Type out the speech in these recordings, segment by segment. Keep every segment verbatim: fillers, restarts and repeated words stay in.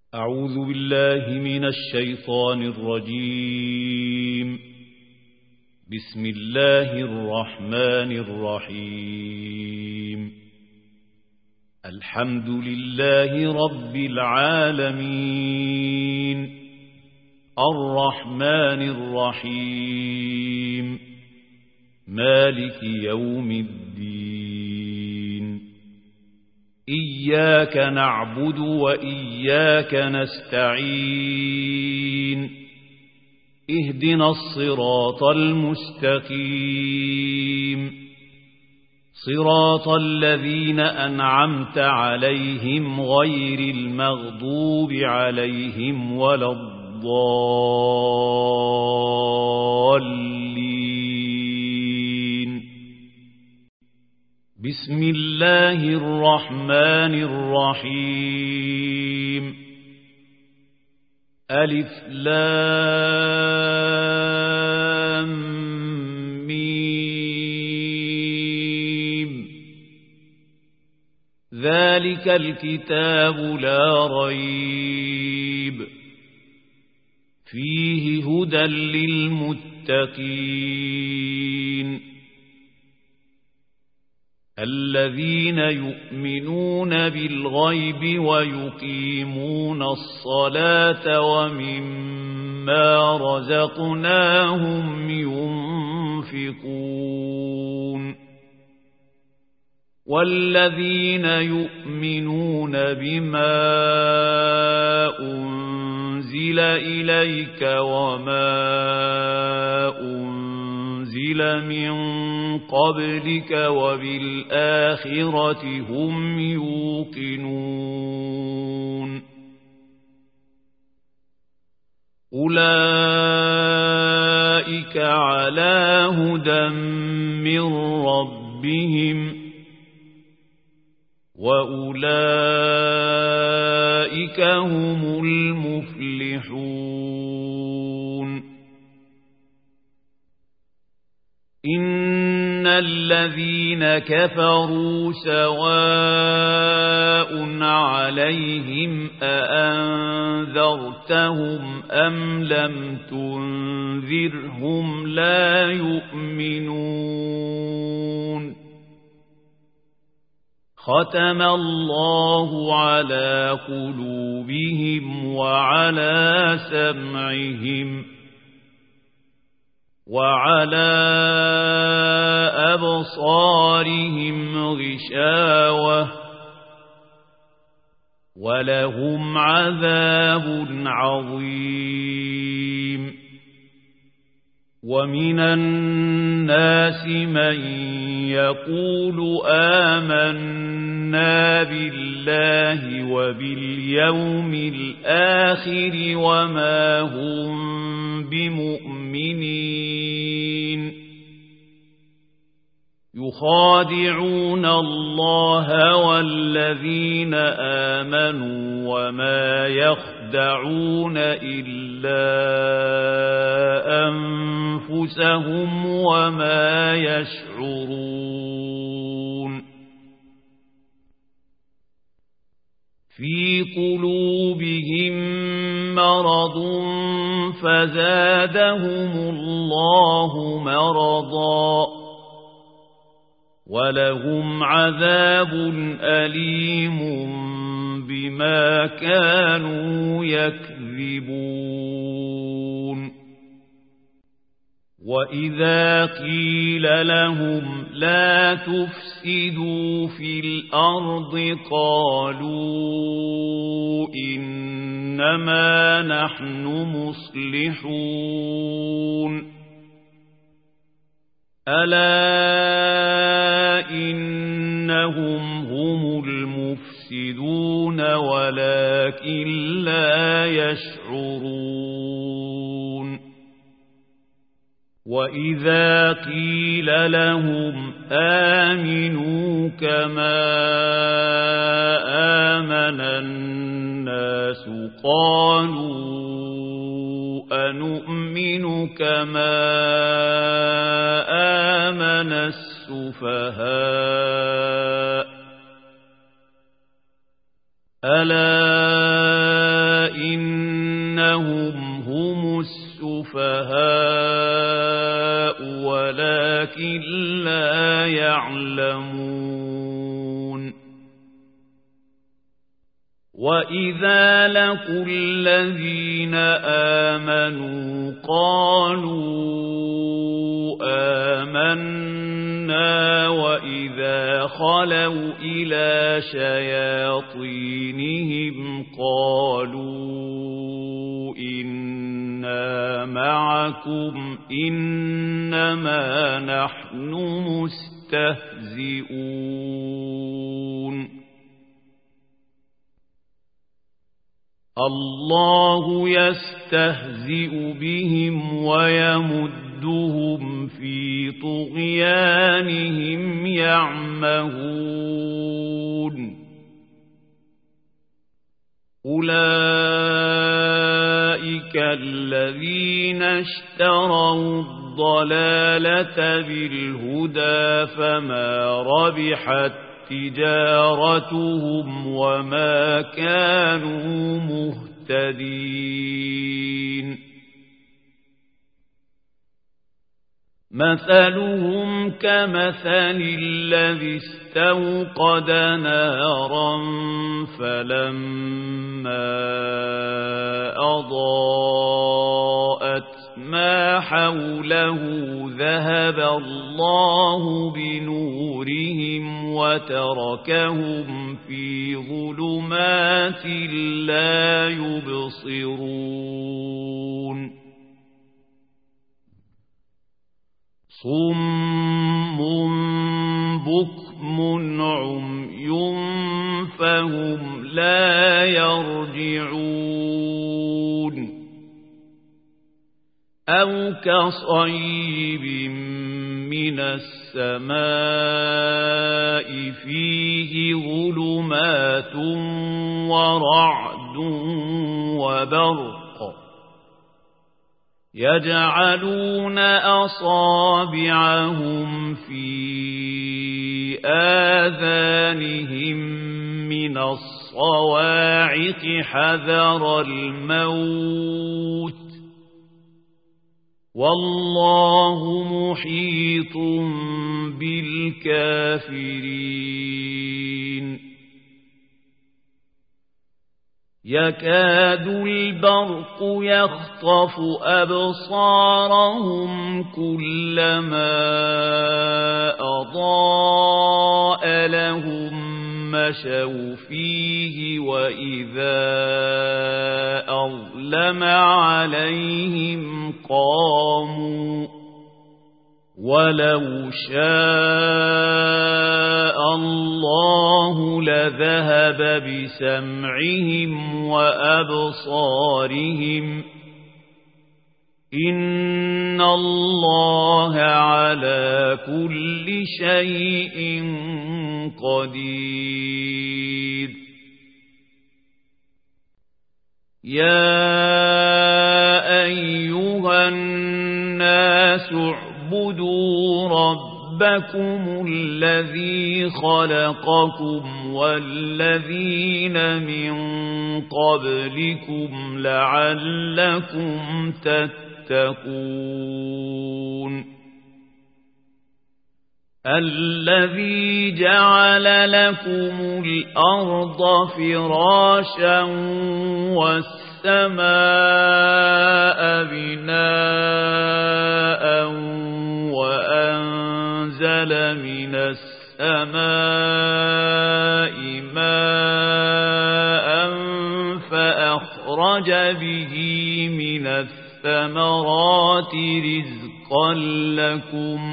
أعوذ بالله من الشيطان الرجيم. بسم الله الرحمن الرحيم. الحمد لله رب العالمين، الرحمن الرحيم، مالك يوم الدين. إياك نعبد وإياك نستعين. اهدنا الصراط المستقيم، صراط الذين أنعمت عليهم غير المغضوب عليهم ولا الضالين. بسم الله الرحمن الرحيم. ألف لام ميم. ذلك الكتاب لا ريب فيه هدى للمتقين، الذين يؤمنون بالغيب ويقيمون الصلاة ومما رزقناهم ينفقون، والذين يؤمنون بما أنزل إليك وما أنزل من قبلك وبالآخرة هم يوقنون. أولئك على هدى من ربهم وأولئك هم المفلحون. إن الذين كفروا سواء عليهم أأنذرتهم أم لم تنذرهم لا يؤمنون. ختم الله على قلوبهم وعلى سمعهم وعلى أبصارهم غشاوة ولهم عذاب عظيم. ومن الناس من يقول آمنا بالله وباليوم الآخر وما هم بمؤمنين، يخادعون الله والذين آمنوا وما يخدعون إلا أنفسهم وما يشعرون. في قلوبهم مرض فزادهم الله مرضا ولهم عذاب أليم بما كانوا يكذبون. وإذا قيل لهم لا تفسدوا في الأرض قالوا إنما نحن مصلحون. ألا إنهم هم المفسدون ولكن لا يشعرون. وإذا قيل لهم آمنوا كما آمن الناس قالوا أنؤمن كما آمن السفهاء ألا إنهم هم السفهاء ولكن لا يعلمون وإذا لقوا الذين آمنوا قالوا آمنا وإذا خلوا إلى شياطينهم قالوا إنا معكم إنما نحن مستهزئون الله يستهزئ بهم ويمدهم في طغيانهم يعمهون أولئك الذين اشتروا الضلالة بالهدى فما ربحت تجارتهم وما كانوا مهتدين مثلهم كمثل الذي استوقد نارا فلما أضاءت ما حوله ذهب الله بنورهم وتركهم في ظلمات لا يبصرون صم بكم عمي فهم لا يرجعون أو كصيب من السماء فيه ظلمات ورعد وبرق يجعلون أصابعهم في آذانهم من الصواعق حذر الموت والله محيط بالكافرين يكاد البرق يخطف أبصارهم كلما أضاء لهم مشوا فيه وإذا أظلم عليهم قاموا ولو شاء الله لذهب بسمعهم وأبصارهم إن الله على كل شيء قدير يا أيها الناس اعبدوا ربكم الذي خلقكم والذين من قبلكم لعلكم تتقون الذي جعل لكم الأرض فراشا والسماء بناء وأنزل من السماء ماء فأخرج به من الثمرات رزقا لكم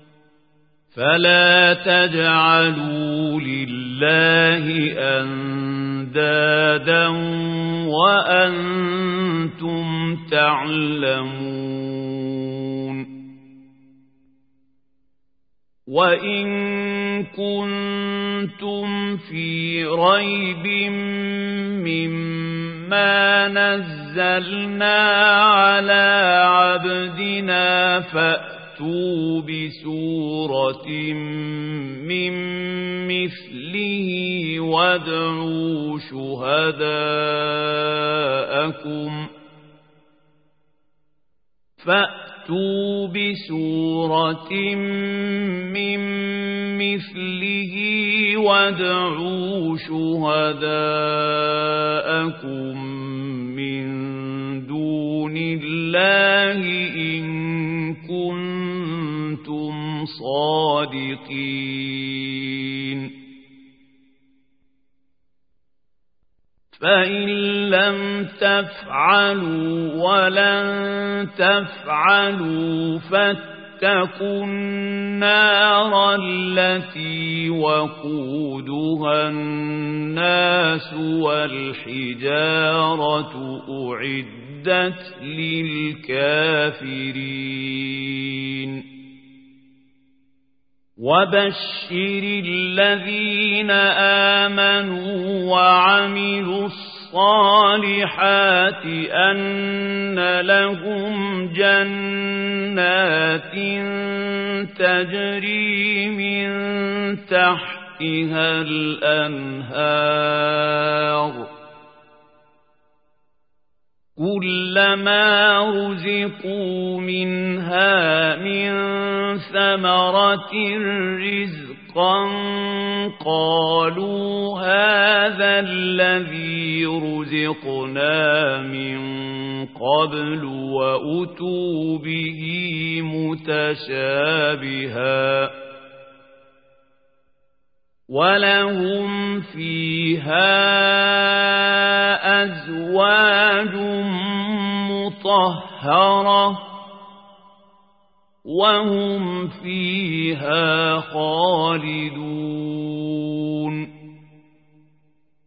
فلا تجعلوا لله أندادا وأنتم تعلمون وإن كنتم في ريب مما نزلنا على عبدنا فأتوا فَأْتُوا بِسُورَةٍ مِّن مِّثْلِهِ وَادْعُوا شُهَدَاءَكُم شُرَكَاءَكُمْ فَأْتُوا بِسُورَةٍ مِّن مِّثْلِهِ وَادْعُوا شُهَدَاءَكُم مِّن دُونِ اللَّهِ إِن كُنتُمْ صَادِقِينَ فَإِن لَّمْ تَفْعَلُوا وَلَن تَفْعَلُوا فَاتَّقُوا النَّارَ الَّتِي وَقُودُهَا النَّاسُ وَالْحِجَارَةُ أُعِدَّتْ لِلْكَافِرِينَ وَبَشِّرِ الَّذِينَ آمَنُوا وَعَمِلُوا الصَّالِحَاتِ أَنَّ لَهُمْ جَنَّاتٍ تَجْرِي مِن تَحْتِهَا الْأَنْهَارُ كُلَّمَا رُزِقُوا مِنْهَا مِنْ ثَمَرَةٍ رِزْقًا قَالُوا هَذَا الَّذِي رُزِقْنَا مِنْ قَبْلُ وَأُتُوا بِهِ مُتَشَابِهًا وَلَهُمْ فِيهَا أَزْوَاجٌ مُطَهَّرَةٌ وَهُمْ فِيهَا خَالِدُونَ